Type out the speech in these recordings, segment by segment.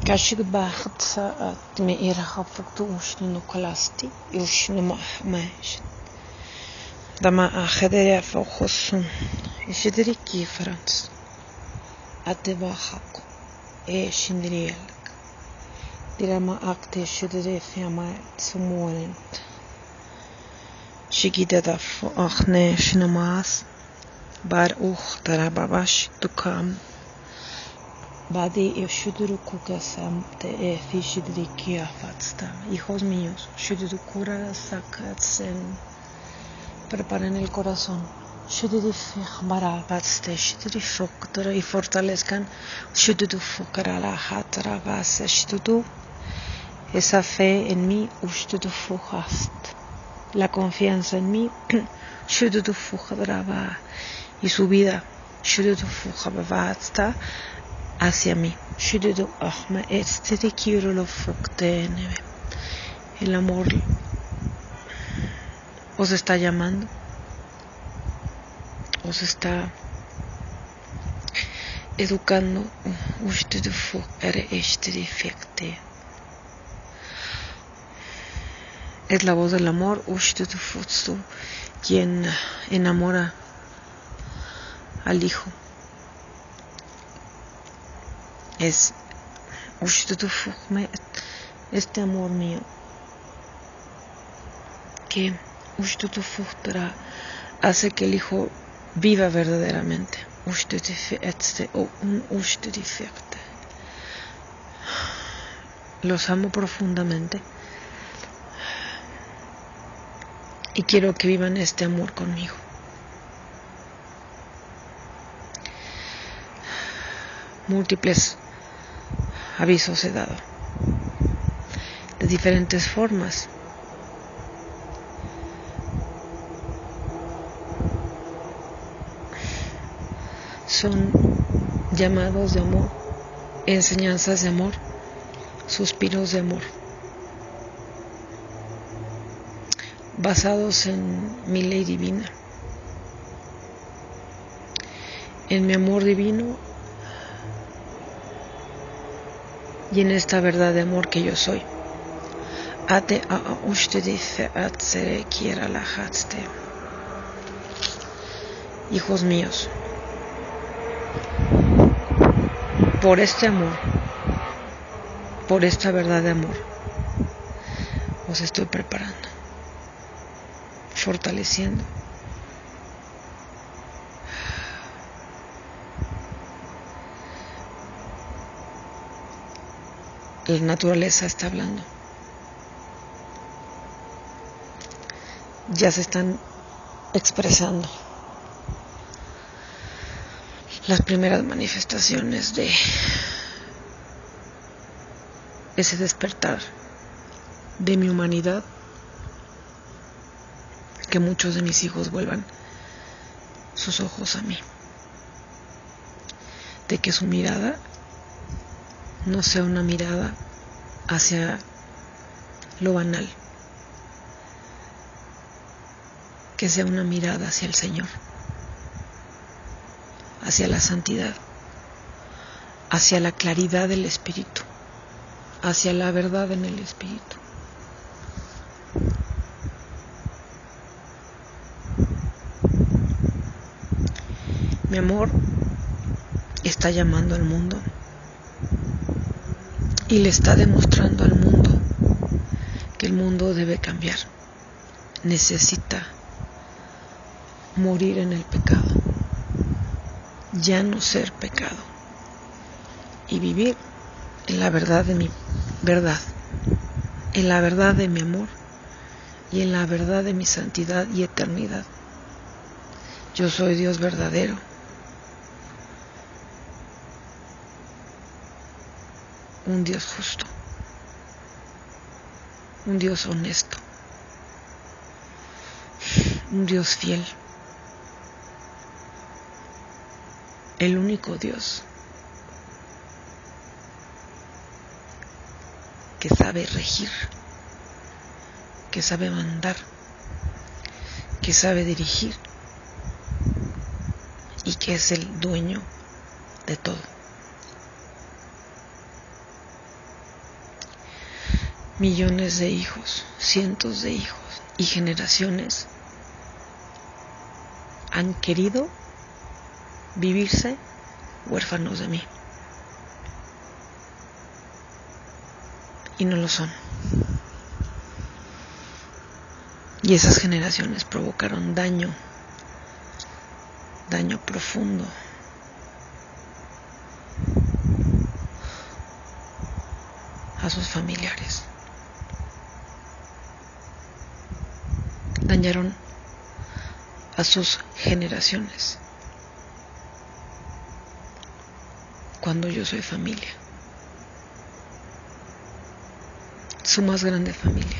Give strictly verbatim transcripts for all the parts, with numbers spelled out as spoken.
Kashig bacht sa at me ira fuktu ushnu no kolasti ushnu mahmash dama akhedere fokusun işidiri ki Frans ate bahako e şindiriyelik dirama akte şidiri fiyama sumuarent şigide da fu ahne şinamaz bar uh tarababash tukam Badi eu shuduru kukasam te e fishidri kiafatsta. Hijos míos, shuduru kura sakatsen. Preparen el corazón. Shuduru fichmara batste, shuduru foktora y fortalezcan. Shuduru fokara la hatra base, shuduru. Esa fe en mí, shuduru fujast. La confianza en mí, shuduru fujadraba. Y su vida, shuduru fujabatsta. Hacia mí. Shududu ahma este quiero lo neve. El amor os está llamando. Os está educando. Usted fu ere este defecte. Es la voz del amor. Usted fu quien enamora al hijo. Es este amor mío que hace que el hijo viva verdaderamente. Los amo profundamente y quiero que vivan este amor conmigo. Múltiples avisos he dado de diferentes formas. Son llamados de amor, enseñanzas de amor, suspiros de amor, basados en mi ley divina, en mi amor divino y en esta verdad de amor que yo soy. Ate a usted fe quiera la hatste. Hijos míos, por este amor, por esta verdad de amor, os estoy preparando, fortaleciendo. La naturaleza está hablando. Ya se están expresando las primeras manifestaciones de ese despertar de mi humanidad, que muchos de mis hijos vuelvan sus ojos a mí, de que su mirada no sea una mirada hacia lo banal, que sea una mirada hacia el Señor, hacia la santidad, hacia la claridad del Espíritu, hacia la verdad en el Espíritu. Mi amor está llamando al mundo y le está demostrando al mundo que el mundo debe cambiar. Necesita morir en el pecado, ya no ser pecado, y vivir en la verdad de mi verdad, en la verdad de mi amor y en la verdad de mi santidad y eternidad. Yo soy Dios verdadero. Un Dios justo, un Dios honesto, un Dios fiel, el único Dios que sabe regir, que sabe mandar, que sabe dirigir y que es el dueño de todo. millones de hijos, cientos de hijos y generaciones han querido vivirse huérfanos de mí. Y no lo son. Y esas generaciones provocaron daño, daño profundo. A sus familiares. Dañaron a sus generaciones. Cuando yo soy familia. Su más grande familia.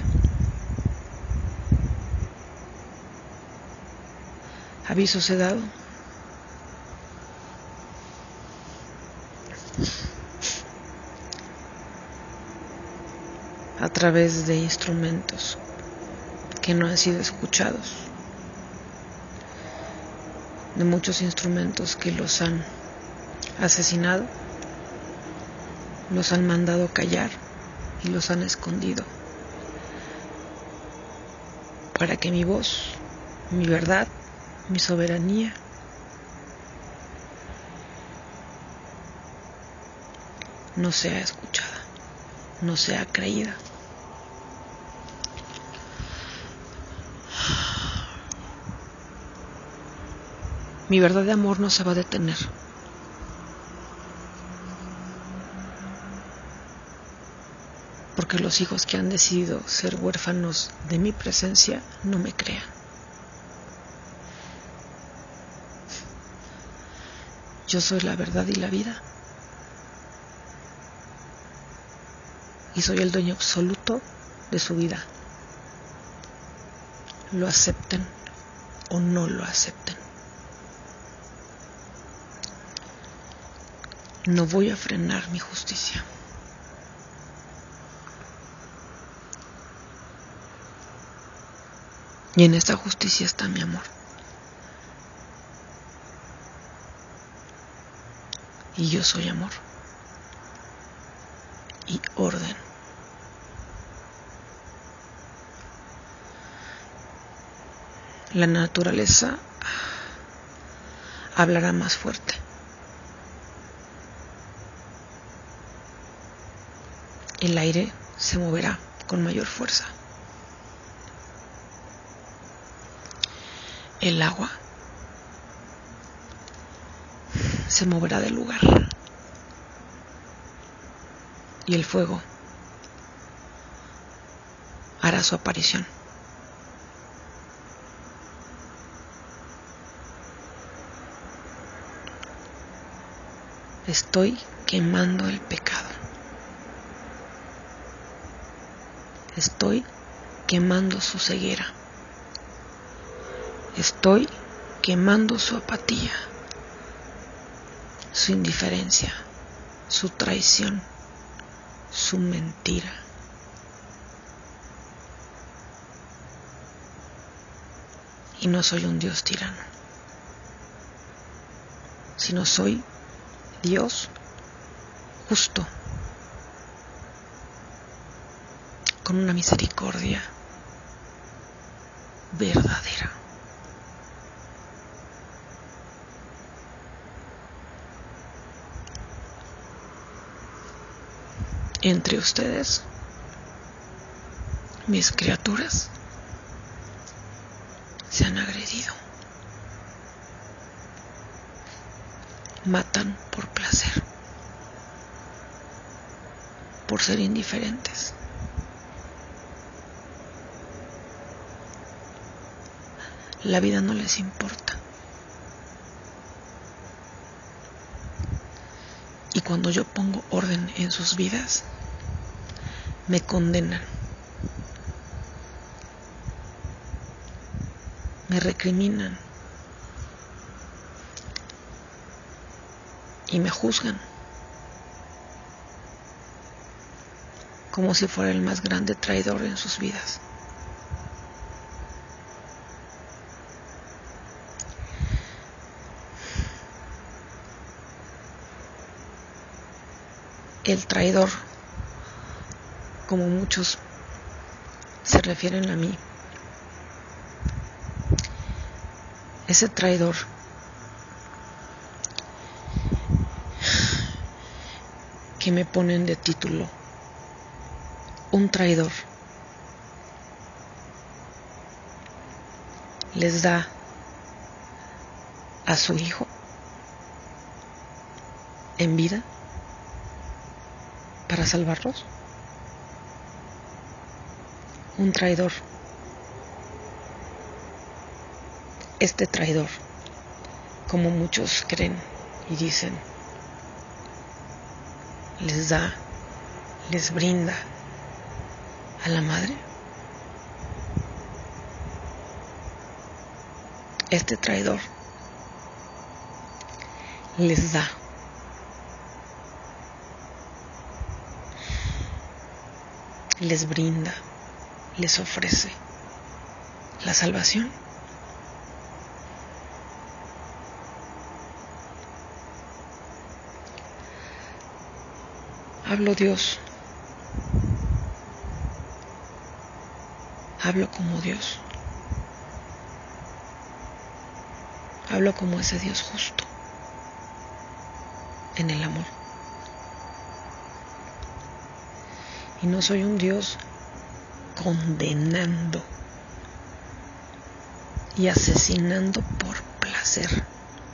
Avisos he dado. A través de instrumentos que no han sido escuchados, de muchos instrumentos que los han asesinado, los han mandado callar y los han escondido, para que mi voz, mi verdad, mi soberanía no sea escuchada, no sea creída. Mi verdad de amor no se va a detener. Porque los hijos que han decidido ser huérfanos de mi presencia no me crean. Yo soy la verdad y la vida. Y soy el dueño absoluto de su vida. Lo acepten o no lo acepten. No voy a frenar mi justicia. Y en esta justicia está mi amor. Y yo soy amor. Y orden. La naturaleza hablará más fuerte. El aire se moverá con mayor fuerza. El agua se moverá del lugar. Y el fuego hará su aparición. Estoy quemando el pecado. Estoy quemando su ceguera. Estoy quemando su apatía, su indiferencia, su traición, su mentira. Y no soy un Dios tirano, sino soy Dios justo, con una misericordia verdadera. Entre ustedes, mis criaturas, se han agredido. Matan por placer, por ser indiferentes. La vida no les importa. Y cuando yo pongo orden en sus vidas, me condenan, me recriminan y me juzgan como si fuera el más grande traidor en sus vidas. El traidor, como muchos se refieren a mí. Ese traidor que me ponen de título, un traidor, les da a su hijo en vida para salvarlos. Un traidor, este traidor, como muchos creen y dicen, les da, les brinda a la madre. Este traidor les da les brinda, les ofrece la salvación. Hablo Dios, hablo como Dios, hablo como ese Dios justo en el amor. Y no soy un Dios condenando y asesinando por placer.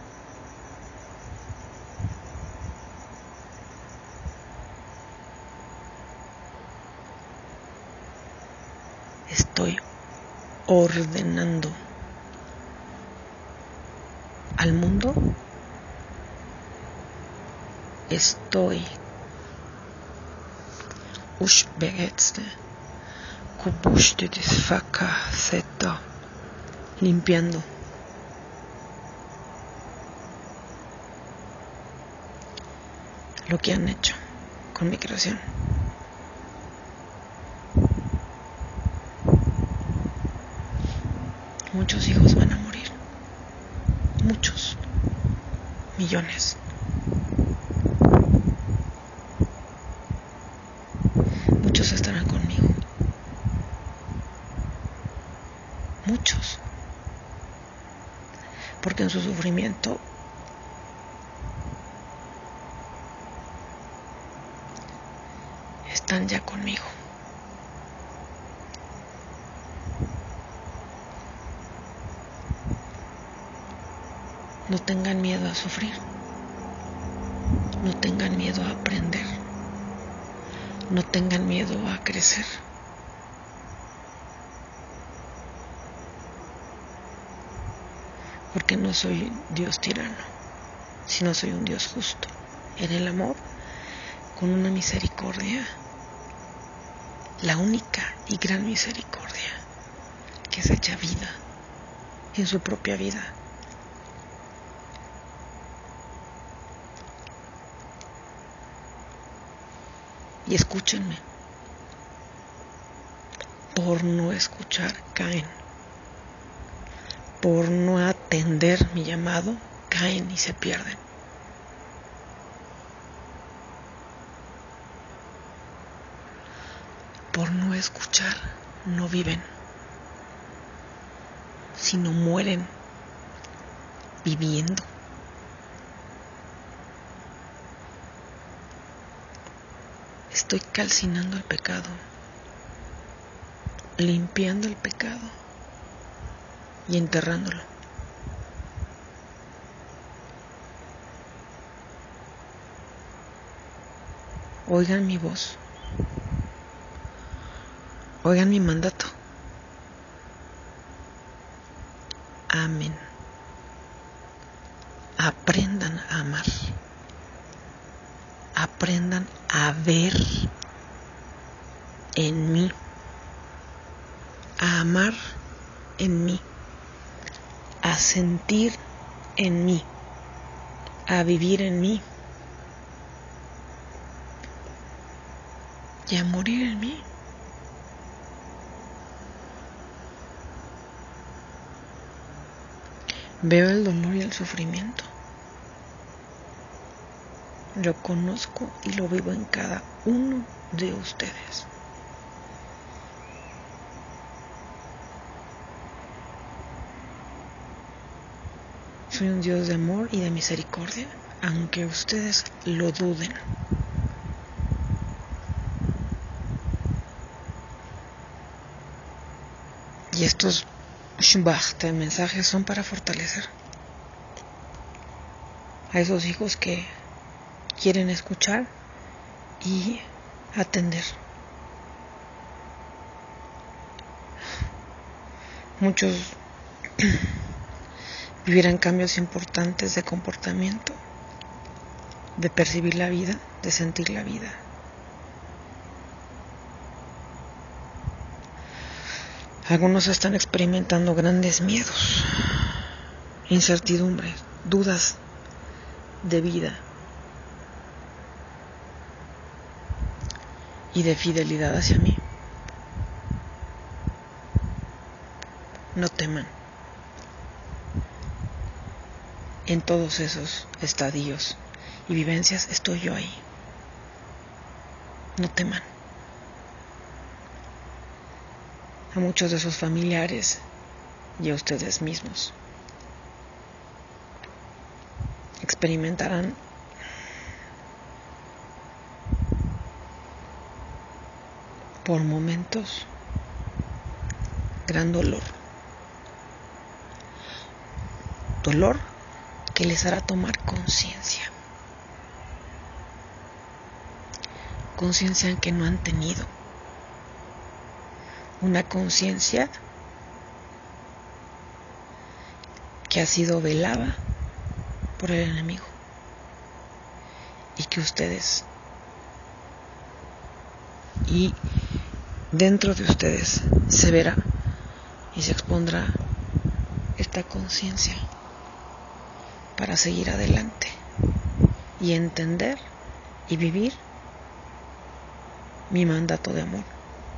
Estoy ordenando al mundo. Estoy Ushbegetste, kubushte disfaka zeta, limpiando lo que han hecho con mi creación. Muchos hijos van a morir, muchos, millones. Muchos estarán conmigo, muchos, porque en su sufrimiento están ya conmigo. No tengan miedo a sufrir, no tengan miedo a aprender, no tengan miedo a crecer. Porque no soy Dios tirano, sino soy un Dios justo, en el amor, con una misericordia, la única y gran misericordia, que es hecha vida en su propia vida. Y escúchenme, por no escuchar caen, por no atender mi llamado caen y se pierden. Por no escuchar no viven, sino mueren viviendo. Estoy calcinando el pecado, limpiando el pecado y enterrándolo. Oigan mi voz, oigan mi mandato. Amen. Aprendan a amar. Aprendan a ver en mí, a amar en mí, a sentir en mí, a vivir en mí y a morir en mí. Veo el dolor y el sufrimiento. Lo conozco y lo vivo en cada uno de ustedes. Soy un Dios de amor y de misericordia, aunque ustedes lo duden. Y estos shbachta mensajes son para fortalecer a esos hijos que quieren escuchar y atender. Muchos vivirán cambios importantes de comportamiento, de percibir la vida, de sentir la vida. Algunos están experimentando grandes miedos, incertidumbres, dudas de vida y de fidelidad hacia mí. No teman. En todos esos estadios y vivencias estoy yo ahí. No teman. A muchos de sus familiares y a ustedes mismos experimentarán por momentos gran dolor. Dolor que les hará tomar conciencia. Conciencia que no han tenido. Una conciencia que ha sido velada por el enemigo y que ustedes y dentro de ustedes se verá y se expondrá esta conciencia para seguir adelante y entender y vivir mi mandato de amor.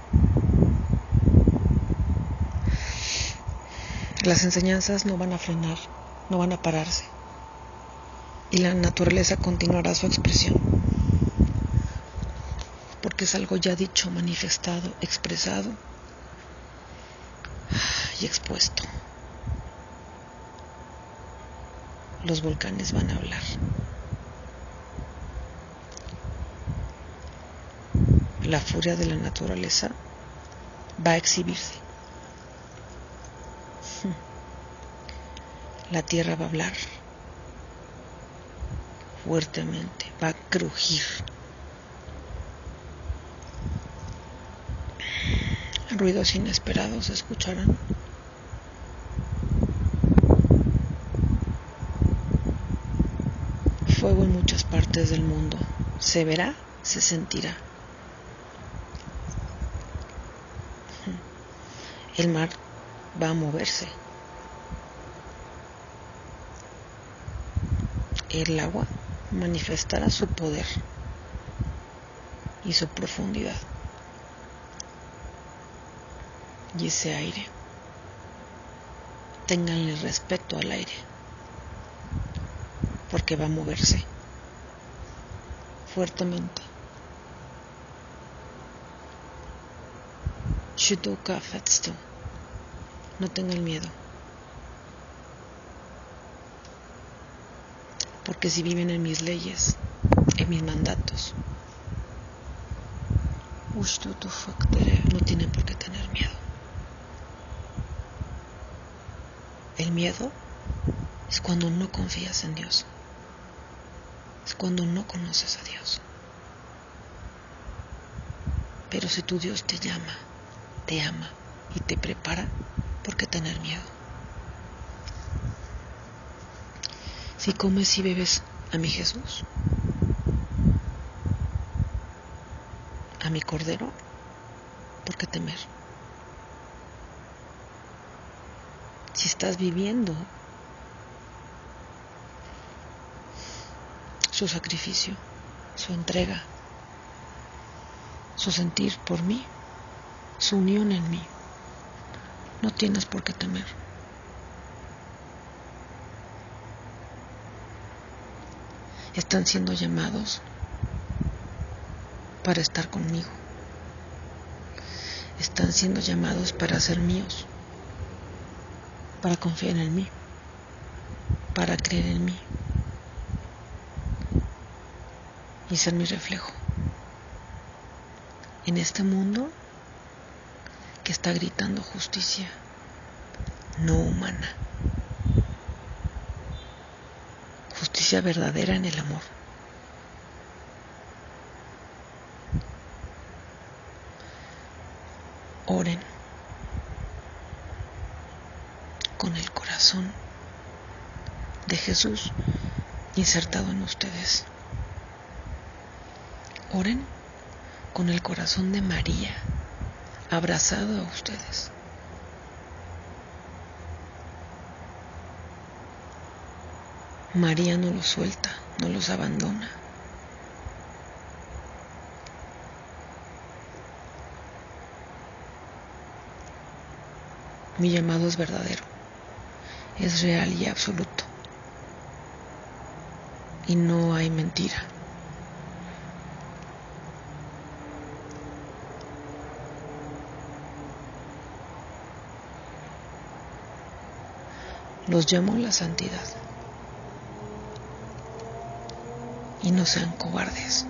Las enseñanzas no van a frenar, no van a pararse, y la naturaleza continuará su expresión, porque es algo ya dicho, manifestado, expresado y expuesto. Los volcanes van a hablar. La furia de la naturaleza va a exhibirse. La tierra va a hablar fuertemente, va a crujir. Ruidos inesperados se escucharán. Fuego en muchas partes del mundo. Se verá, se sentirá. El mar va a moverse. El agua manifestará su poder y su profundidad. Y ese aire, ténganle respeto al aire, porque va a moverse fuertemente. Shuduka Fetstu. No tengan miedo, porque si viven en mis leyes, en mis mandatos, no tienen por qué tener miedo. El miedo es cuando no confías en Dios, es cuando no conoces a Dios. Pero si tu Dios te llama, te ama y te prepara, ¿por qué tener miedo? Si comes y bebes a mi Jesús, a mi Cordero, ¿por qué temer? Si estás viviendo su sacrificio, su entrega, su sentir por mí, su unión en mí, no tienes por qué temer. Están siendo llamados para estar conmigo. Están siendo llamados para ser míos, para confiar en mí. para creer en mí y ser mi reflejo en este mundo que está gritando justicia no humana, justicia verdadera en el amor. Oren con el corazón de Jesús insertado en ustedes. Oren con el corazón de María abrazado a ustedes. María no los suelta, no los abandona. Mi llamado es verdadero, es real y absoluto. Y no hay mentira. Los llamo a la santidad. Y no sean cobardes.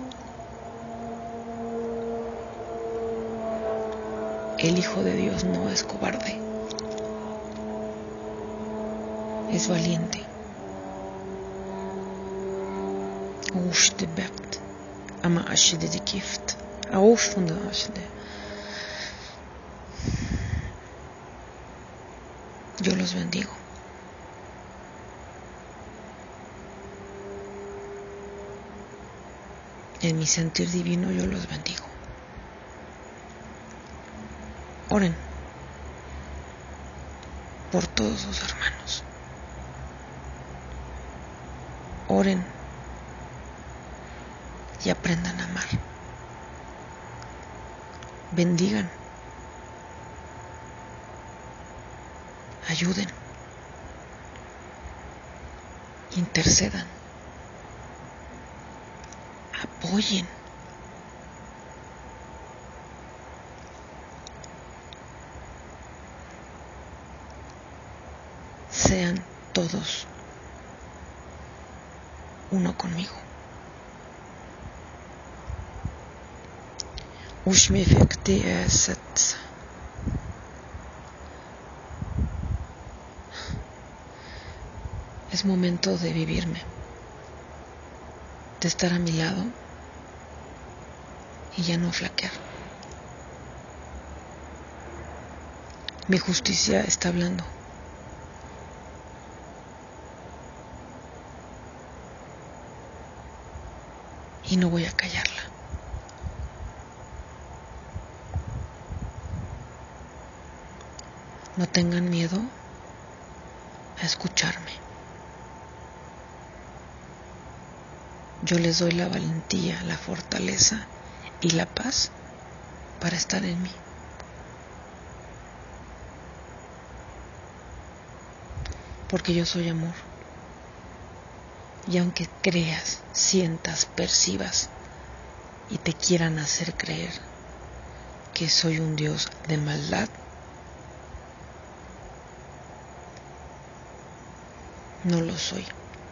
El Hijo de Dios no es cobarde. Es valiente. Osh de bekt. Ama aşıdı de gift. Osh funda aşıdı. Yo los bendigo. En mi sentir divino yo los bendigo. Oren por todos sus hermanos. Oren y aprendan a amar. Bendigan. Ayuden. Intercedan. Apoyen. Sean todos uno conmigo. Ushmi fikti eset. Es momento de vivirme, de estar a mi lado y ya no flaquear. Mi justicia está hablando. Y no voy a callarla. No tengan miedo a escucharme. Yo les doy la valentía, la fortaleza y la paz para estar en mí. Porque yo soy amor. Y aunque creas, sientas, percibas y te quieran hacer creer que soy un Dios de maldad, no lo soy.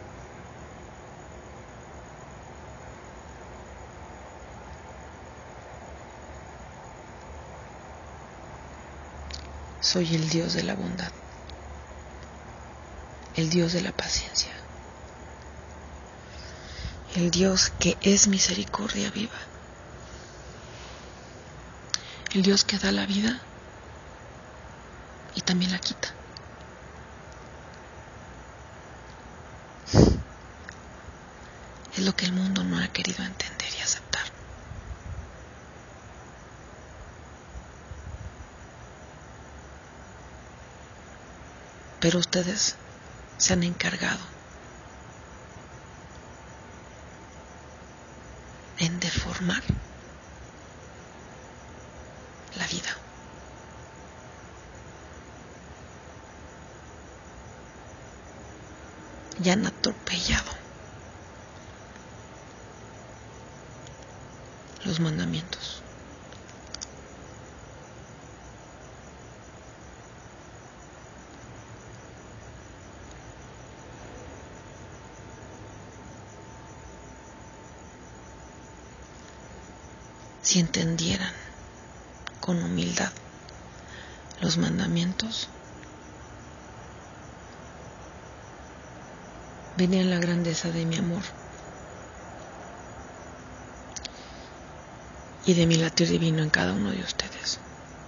Soy el Dios de la bondad, el Dios de la paciencia, el Dios que es misericordia viva, el Dios que da la vida y también la quita. Es lo que el mundo no ha querido entender y aceptar. Pero ustedes se han encargado en deformar la vida. Y han atropellado los mandamientos. si entendieran con humildad los mandamientos, verían la grandeza de mi amor y de mi latir divino en cada uno de ustedes.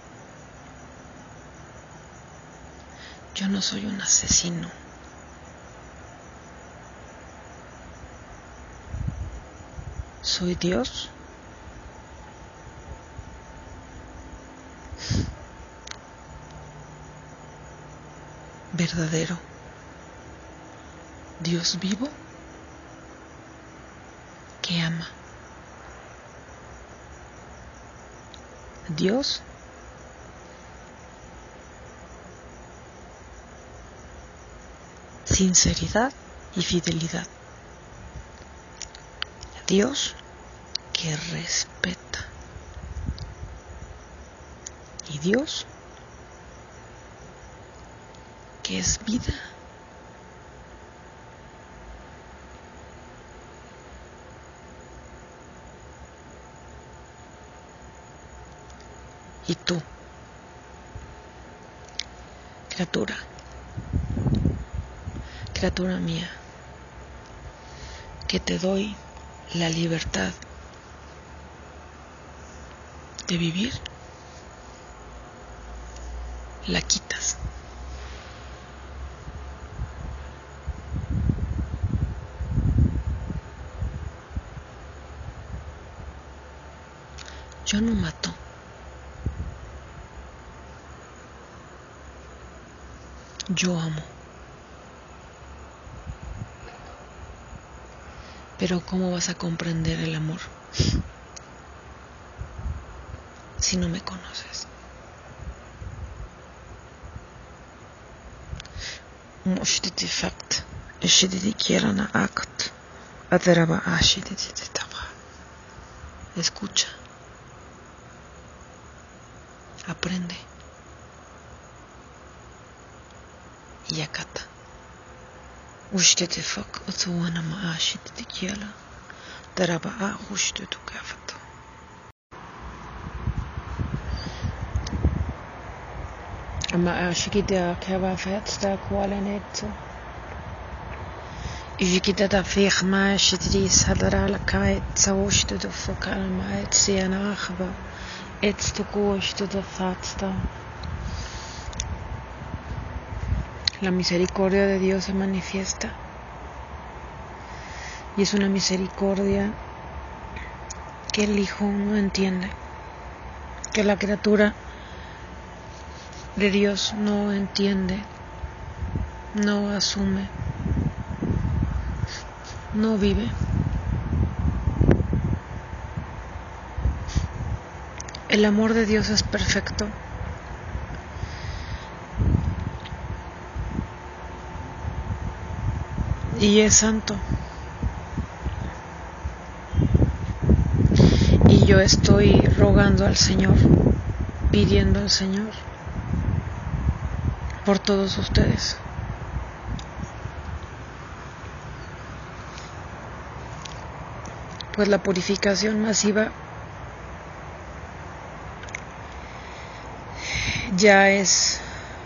Yo no soy un asesino. Soy Dios. Verdadero. Dios vivo que ama. Dios sinceridad y fidelidad. Dios que respeta. Y Dios que es vida. Y tú, criatura, criatura mía, que te doy la libertad de vivir, la quitas. Yo no mato. Yo amo. Pero ¿cómo vas a comprender el amor si no me conoces? Mushtiti fakt, shididi kierana akt, ateraba ashididi tava. Escucha. Aprende. Y acata. Ushtiti fak, otuana ma ashididi kiela, teraba a hushtutu kafata. Ma ashikita kava fatsta kwalenet. Ijikita ta firma shididi sadara la kait saushtutu fokal ma etsiana achba. Etstu kushtutu fatsta. La misericordia de Dios se manifiesta y es una misericordia que el Hijo no entiende, que la criatura de Dios no entiende, no asume, no vive. El amor de Dios es perfecto. Y es santo. Y yo estoy rogando al Señor, pidiendo al Señor por todos ustedes. Pues la purificación masiva ya es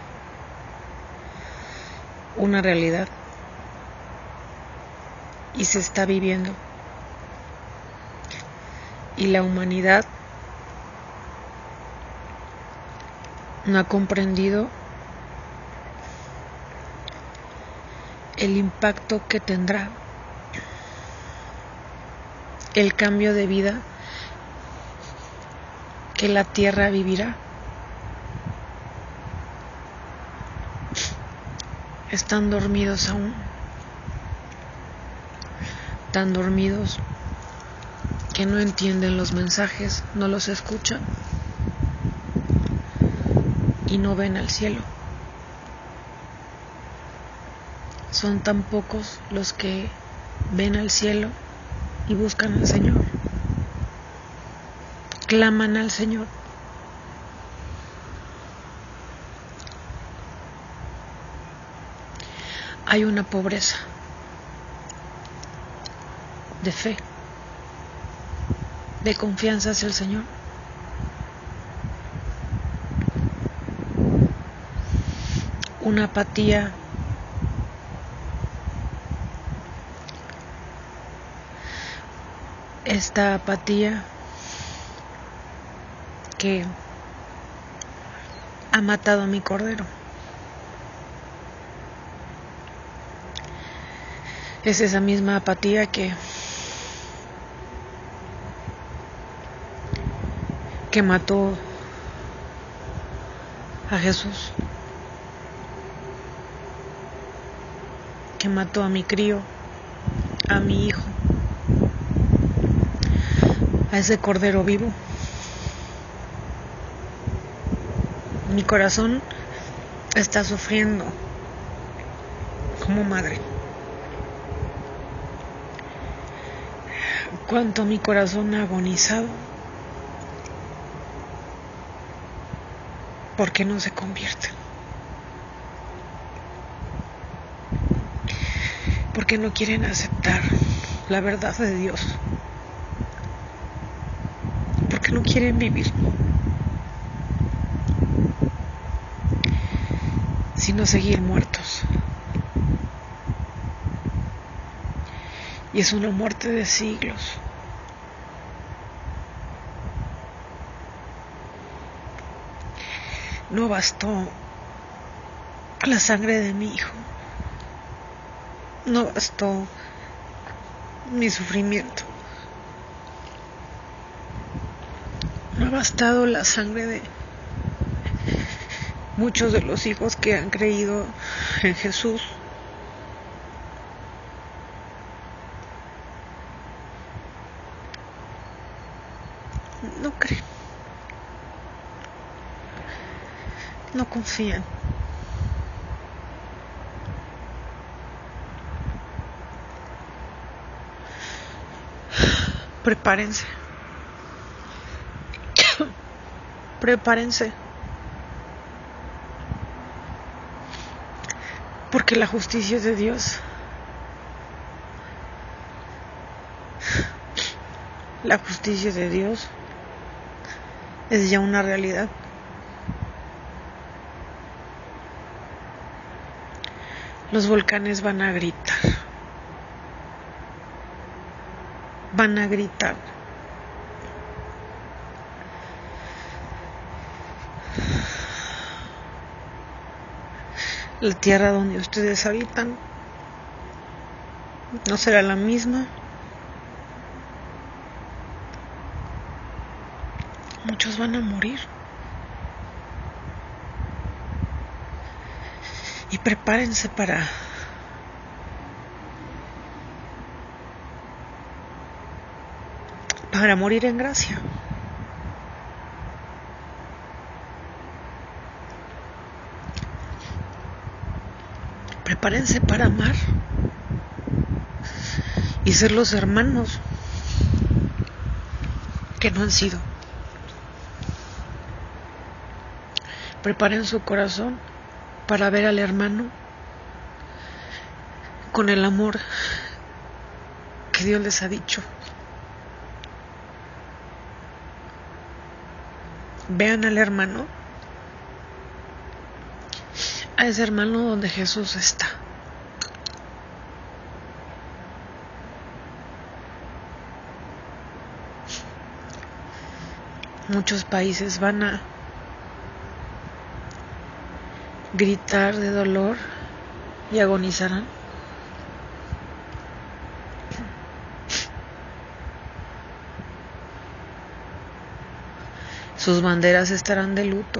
una realidad. Y se está viviendo. Y la humanidad no ha comprendido el impacto que tendrá el cambio de vida que la tierra vivirá. Están dormidos aún. Tan dormidos que no entienden los mensajes, no los escuchan y no ven al cielo. Son tan pocos los que ven al cielo y buscan al Señor, claman al Señor. Hay una pobreza de fe de confianza hacia el Señor. Una apatía esta apatía que ha matado a mi cordero. Es esa misma apatía que que mató a Jesús, que mató a mi crío, a mi hijo, a ese cordero vivo. Mi corazón está sufriendo como madre. Cuánto mi corazón ha agonizado porque no se convierte, porque no quieren aceptar la verdad de Dios, porque no quieren vivir, sino seguir muertos. Y es una muerte de siglos. No bastó la sangre de mi hijo. No bastó mi sufrimiento. No ha bastado la sangre de muchos de los hijos que han creído en Jesús. No creen. No confían. Prepárense. Prepárense. Porque la justicia de Dios, la justicia de Dios es ya una realidad. Los volcanes van a gritar. Van a gritar. La tierra donde ustedes habitan no será la misma. Muchos van a morir. Y prepárense para para morir en gracia. Prepárense para amar y ser los hermanos que no han sido. Preparen su corazón para ver al hermano con el amor que Dios les ha dicho. Vean al hermano, a ese hermano donde Jesús está. Muchos países van a gritar de dolor y agonizarán. Sus banderas estarán de luto.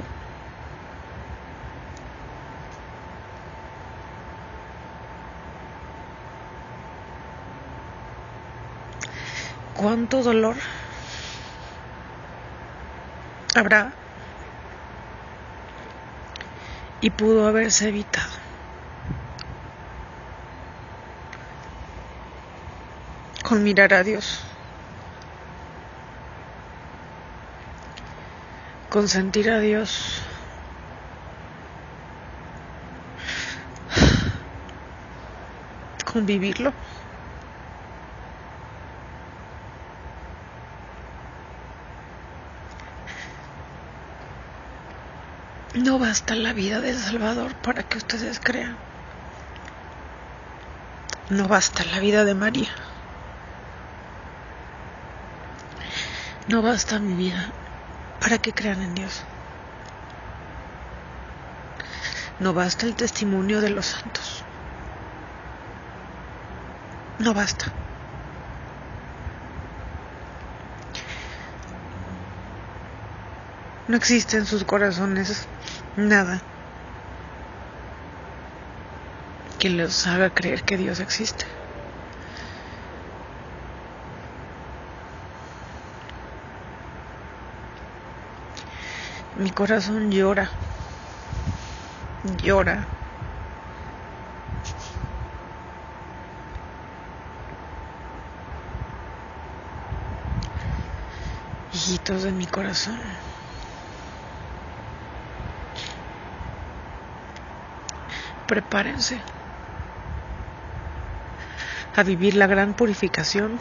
¿Cuánto dolor habrá? Y pudo haberse evitado. Con mirar a Dios. Con sentir a Dios. Con vivirlo. No basta la vida del Salvador para que ustedes crean. No basta la vida de María. No basta mi vida para que crean en Dios. No basta el testimonio de los santos. No basta. No existe en sus corazones nada que les haga creer que Dios existe. Mi corazón llora, llora. Hijitos de mi corazón, prepárense a vivir la gran purificación.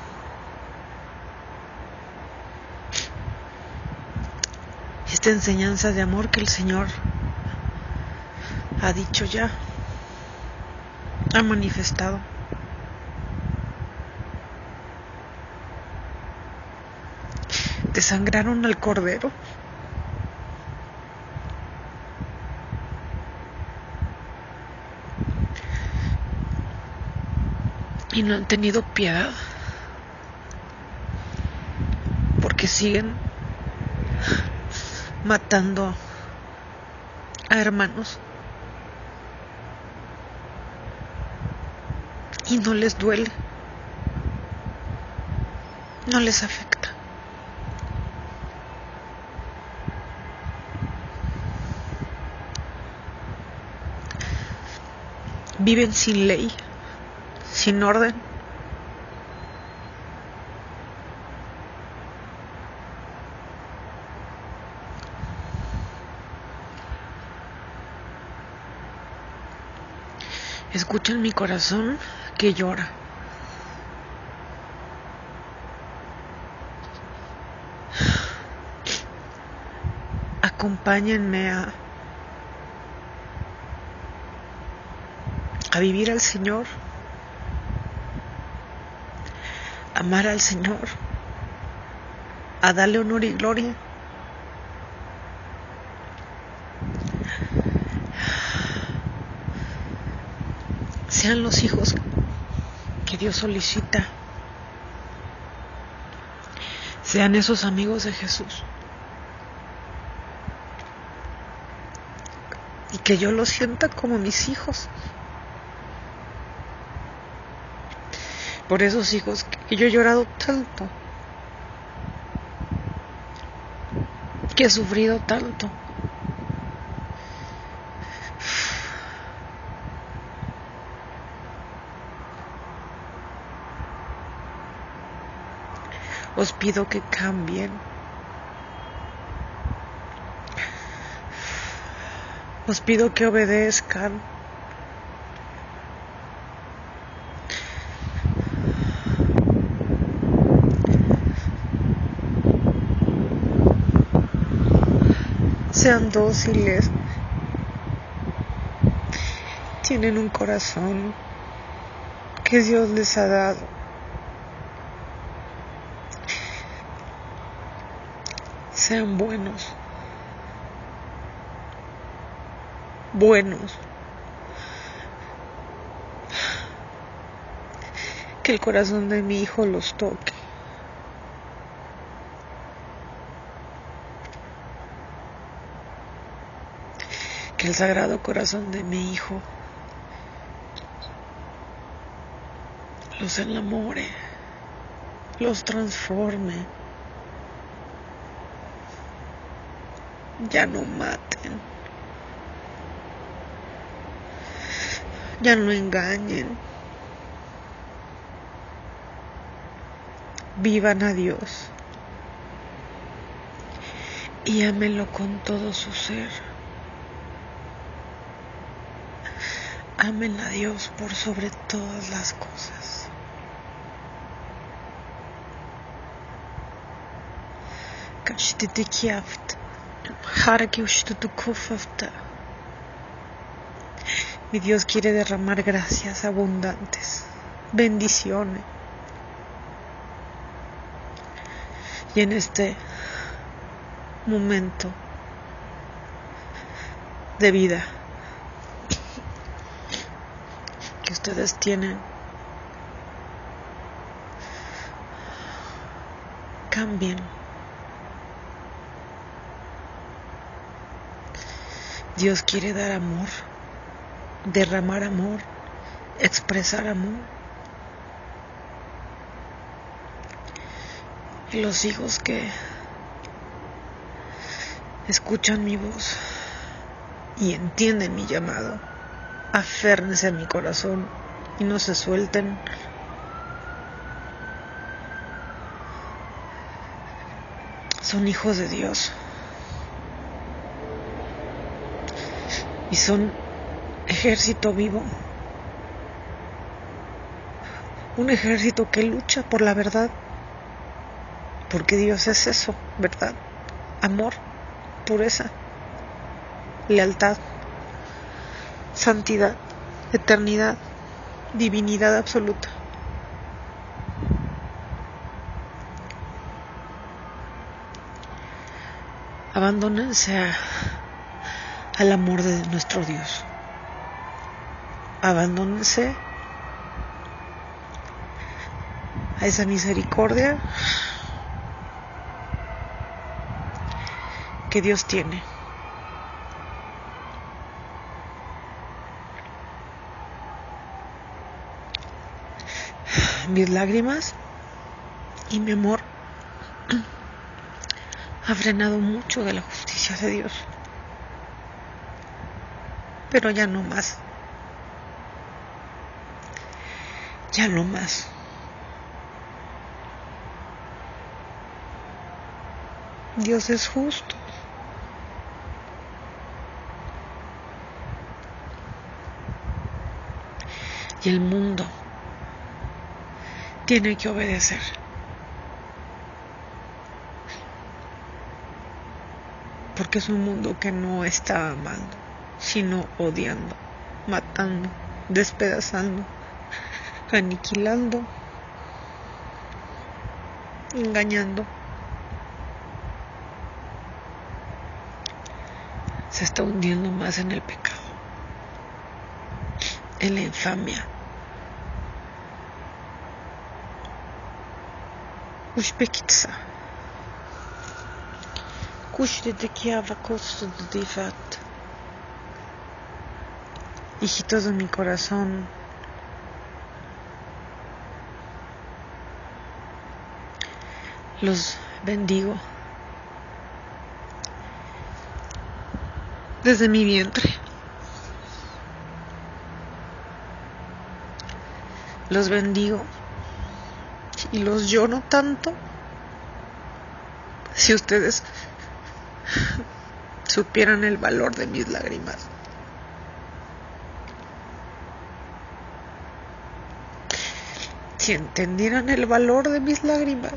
Esta enseñanza de amor que el Señor ha dicho ya, ha manifestado. Desangraron al Cordero y no han tenido piedad, porque siguen matando a hermanos y no les duele, no les afecta. Viven sin ley, sin orden. Escuchen mi corazón que llora. Acompáñenme a, a vivir al Señor, amar al Señor, a darle honor y gloria. Sean los hijos que Dios solicita. Sean esos amigos de Jesús. Y que yo los sienta como mis hijos. Por esos hijos que yo he llorado tanto. Que he sufrido tanto. Os pido que cambien. Os pido que obedezcan. Sean dóciles. Tienen un corazón que Dios les ha dado. Sean buenos. Buenos. Que el corazón de mi hijo los toque. Que el sagrado corazón de mi hijo los enamore, los transforme. Ya no maten. Ya no engañen. Vivan a Dios. Y ámenlo con todo su ser. Amen a Dios por sobre todas las cosas. Kashititikiaft. Mi Dios quiere derramar gracias abundantes, bendiciones. Y en este momento de vida que ustedes tienen, cambien. Dios quiere dar amor, derramar amor, expresar amor. Y los hijos que escuchan mi voz y entienden mi llamado, aférrense a mi corazón y no se suelten. Son hijos de Dios y son ejército vivo, un ejército que lucha por la verdad, porque Dios es eso, verdad, amor, pureza, lealtad, santidad, eternidad, divinidad absoluta. Abandónense a, al amor de nuestro Dios. Abandónense a esa misericordia que Dios tiene. Mis lágrimas y mi amor ha frenado mucho de la justicia de Dios, pero ya no más, ya no más. Dios es justo. Y el mundo tiene que obedecer. Porque es un mundo que no está amando, sino odiando, matando, despedazando, aniquilando, engañando. Se está hundiendo más en el pecado, en la infamia. Uzbekistan. Hijitos de mi corazón, los bendigo desde mi vientre. Los bendigo y los lloro tanto. Si ustedes supieran el valor de mis lágrimas. Si entendieran el valor de mis lágrimas.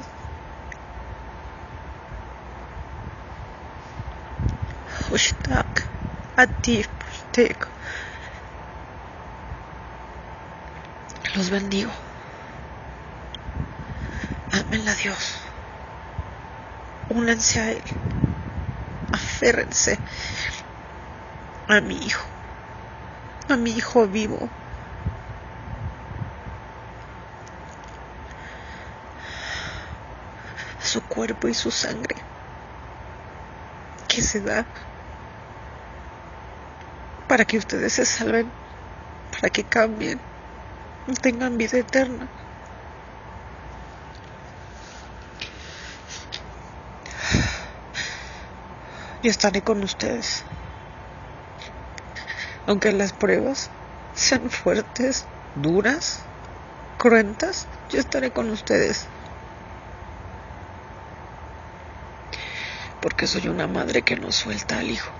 Ushtak, atif, pushtek. Los bendigo. Ámenla a Dios. Únanse a Él. Aférrense a mi hijo, a mi hijo vivo. Su cuerpo y su sangre que se da para que ustedes se salven, para que cambien y tengan vida eterna. Yo estaré con ustedes, aunque las pruebas sean fuertes, duras, cruentas, yo estaré con ustedes. Porque soy una madre que no suelta al hijo.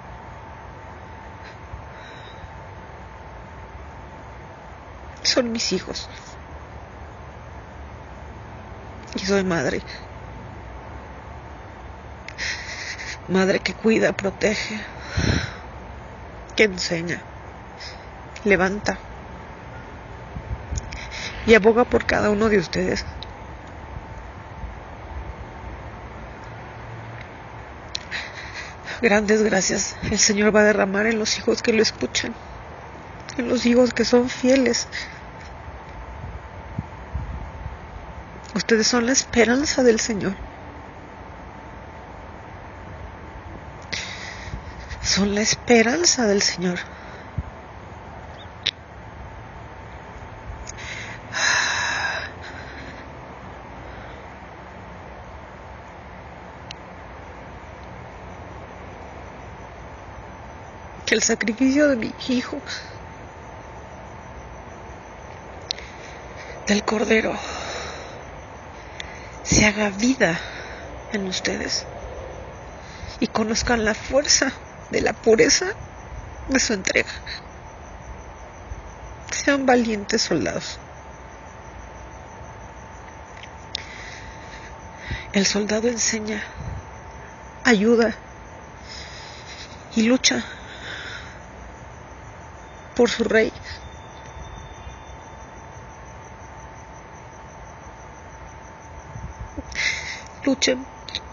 Son mis hijos. Y soy madre. Madre que cuida, protege, que enseña, levanta y aboga por cada uno de ustedes. Grandes gracias el Señor va a derramar en los hijos que lo escuchan, en los hijos que son fieles. Ustedes son la esperanza del Señor. Son la esperanza del Señor. Que el sacrificio de mi hijo, del Cordero, se haga vida en ustedes y conozcan la fuerza de la pureza de su entrega. Sean valientes soldados. El soldado enseña, ayuda y lucha por su rey. Luchen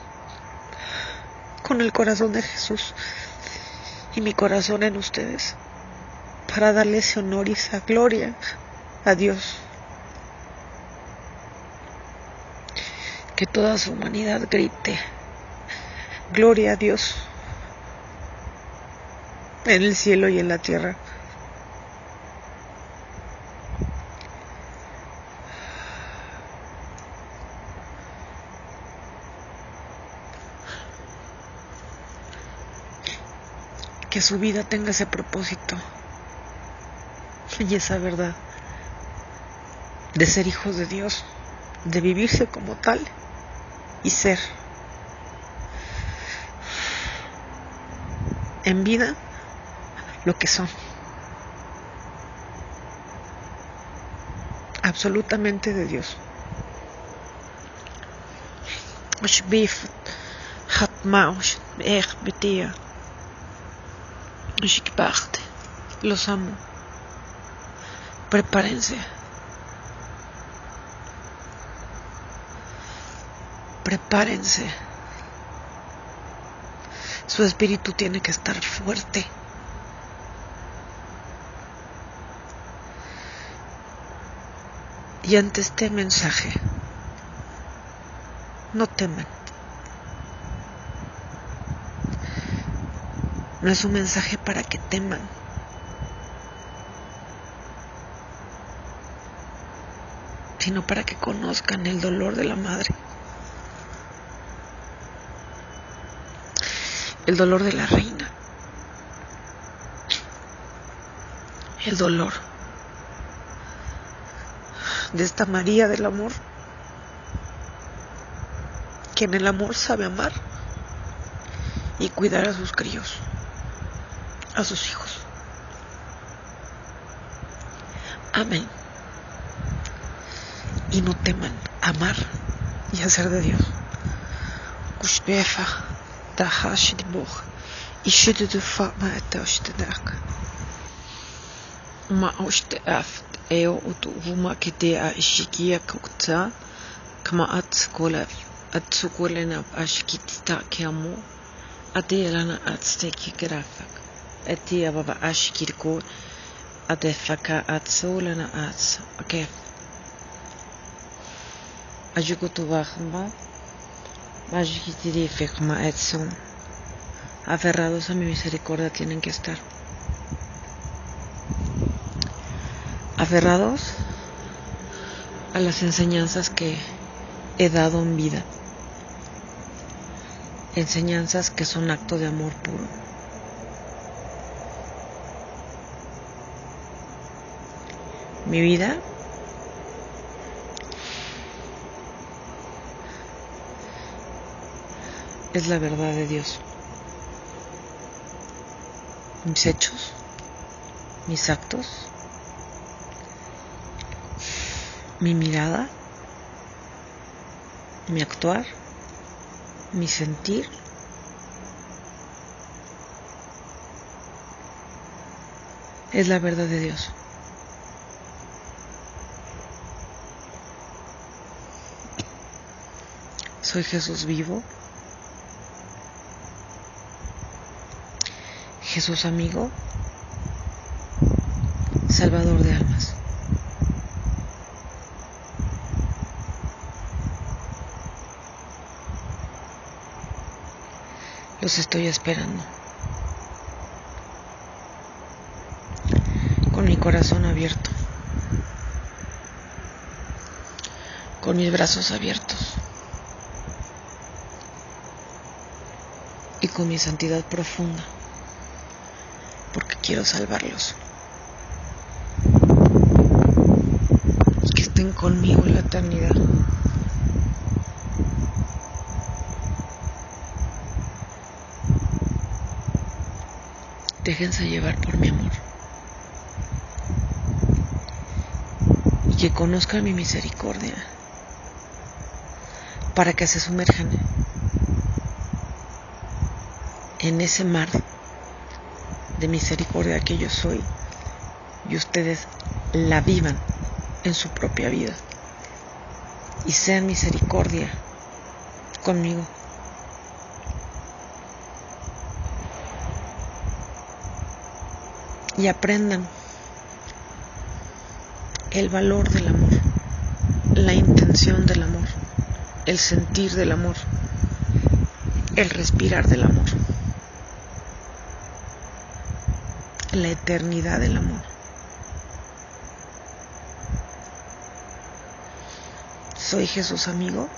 con el corazón de Jesús y mi corazón en ustedes para darle ese honor y esa gloria a Dios. Que toda su humanidad grite gloria a Dios en el cielo y en la tierra. Que su vida tenga ese propósito y esa verdad de ser hijos de Dios, de vivirse como tal y ser en vida lo que son, absolutamente de Dios. Los amo. Prepárense. Prepárense. Su espíritu tiene que estar fuerte. Y ante este mensaje, no teman. No es un mensaje para que teman. Sino para que conozcan el dolor de la madre. El dolor de la reina. El dolor de esta María del amor, que en el amor sabe amar y cuidar a sus críos, a sus hijos. Amén. Y no teman amar y hacer de Dios. Ma oste aft eo utu huma kitea ishikia kokta kama at kola at sukolena ashkitita kiamu adelana at steki grafak etia baba ashkirko adefaka at solana at okay ajukutu wachamba majikitiri fekma etson aferrados a mi misericordia tienen que estar. Aferrados a las enseñanzas que he dado en vida, enseñanzas que son acto de amor puro. Mi vida es la verdad de Dios. Mis hechos, mis actos, mi mirada, mi actuar, mi sentir, Es la verdad de Dios. Soy Jesús vivo, Jesús amigo, Salvador de almas. Los estoy esperando, con mi corazón abierto, con mis brazos abiertos y con mi santidad profunda, porque quiero salvarlos, que estén conmigo en la eternidad. Déjense llevar por mi amor y que conozcan mi misericordia, para que se sumerjan en ese mar de misericordia que yo soy y ustedes la vivan en su propia vida y sean misericordia conmigo. Y aprendan el valor del amor, la intención del amor, el sentir del amor, el respirar del amor, la eternidad del amor. Soy Jesús amigo,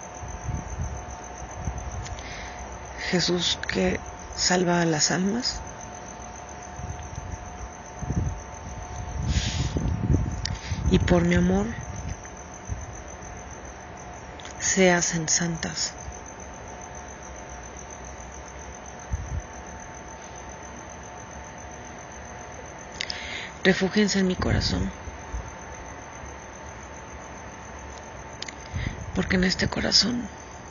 Jesús que salva a las almas, y por mi amor se hacen santas. Refúgiense en mi corazón, porque en este corazón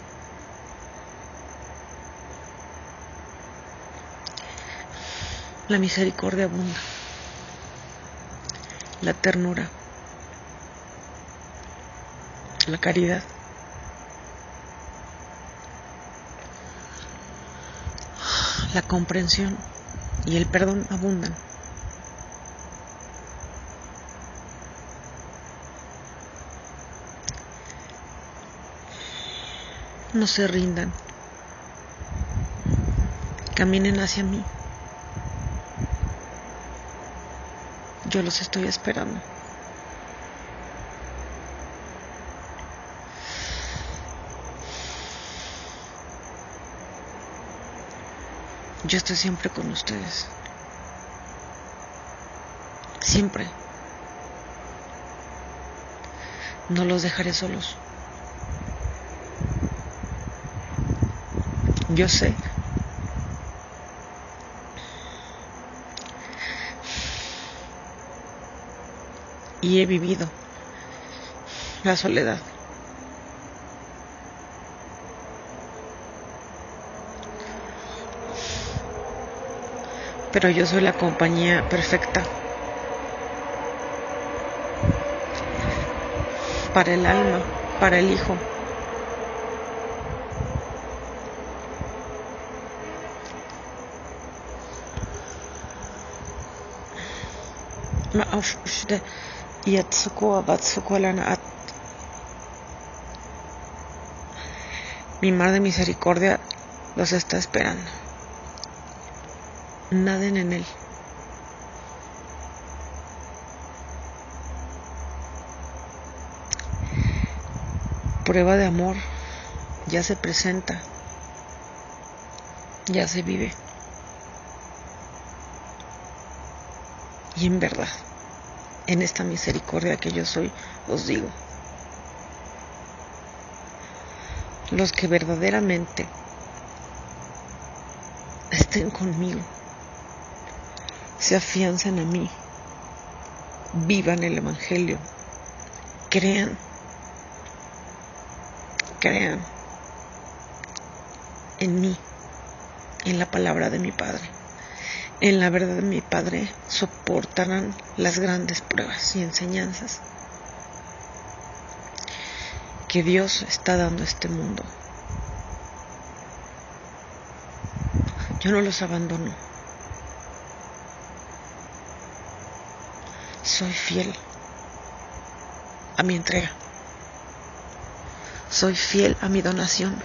la misericordia abunda, la ternura, la caridad, la comprensión y el perdón abundan. No se rindan, caminen hacia mí. Yo los estoy esperando. Yo estoy siempre con ustedes. Siempre. No los dejaré solos. Yo sé y he vivido la soledad. Pero yo soy la compañía perfecta para el alma, para el hijo. Mi mar de misericordia los está esperando. Naden en él. Prueba de amor ya se presenta, ya se vive. Y en verdad, en esta misericordia que yo soy, os digo, los que verdaderamente estén conmigo, se afiancen a mí, vivan el Evangelio, crean, crean en mí, en la palabra de mi Padre, En la verdad, mi Padre, soportarán las grandes pruebas y enseñanzas que Dios está dando a este mundo. Yo no los abandono. Soy fiel a mi entrega. Soy fiel a mi donación.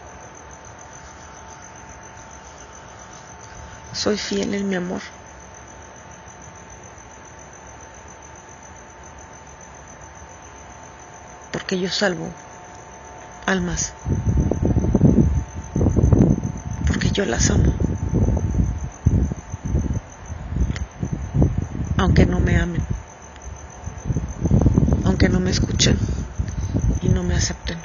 Soy fiel en mi amor. Porque yo salvo almas. Porque yo las amo. Aunque no me amen. Aunque no me escuchen y no me acepten.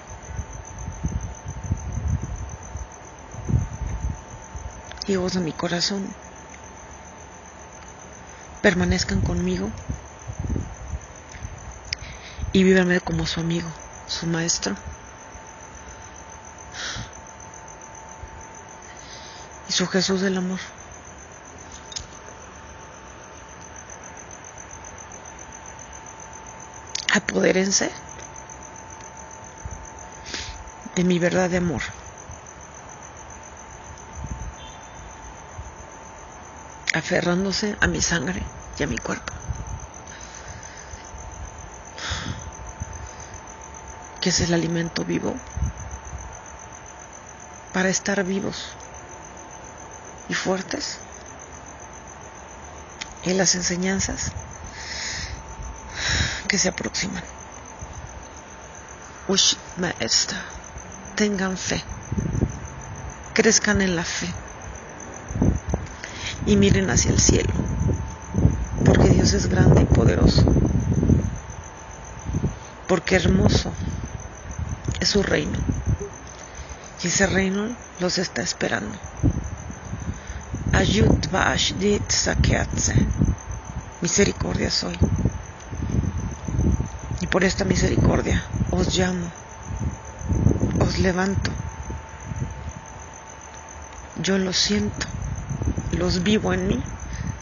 Hijos de mi corazón, permanezcan conmigo y vívanme como su amigo, su maestro y su Jesús del amor. Apodérense de mi verdad de amor. Aferrándose a mi sangre y a mi cuerpo, que es el alimento vivo para estar vivos y fuertes en las enseñanzas que se aproximan. Ush Maestra, tengan fe, crezcan en la fe y miren hacia el cielo, porque Dios es grande y poderoso, porque hermoso es su reino, y ese reino los está esperando. Ayud va'ashdit sakeatse, misericordia soy, y por esta misericordia os llamo, os levanto. Yo lo siento, los vivo en mí.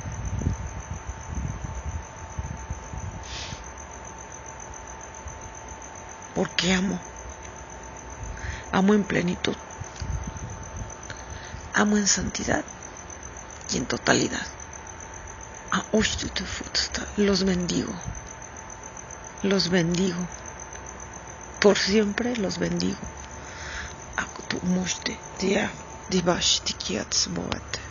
Porque amo, amo en plenitud, amo en santidad y en totalidad. Los bendigo, los bendigo, por siempre los bendigo. Aktu mushte dia dibash tikiats boate.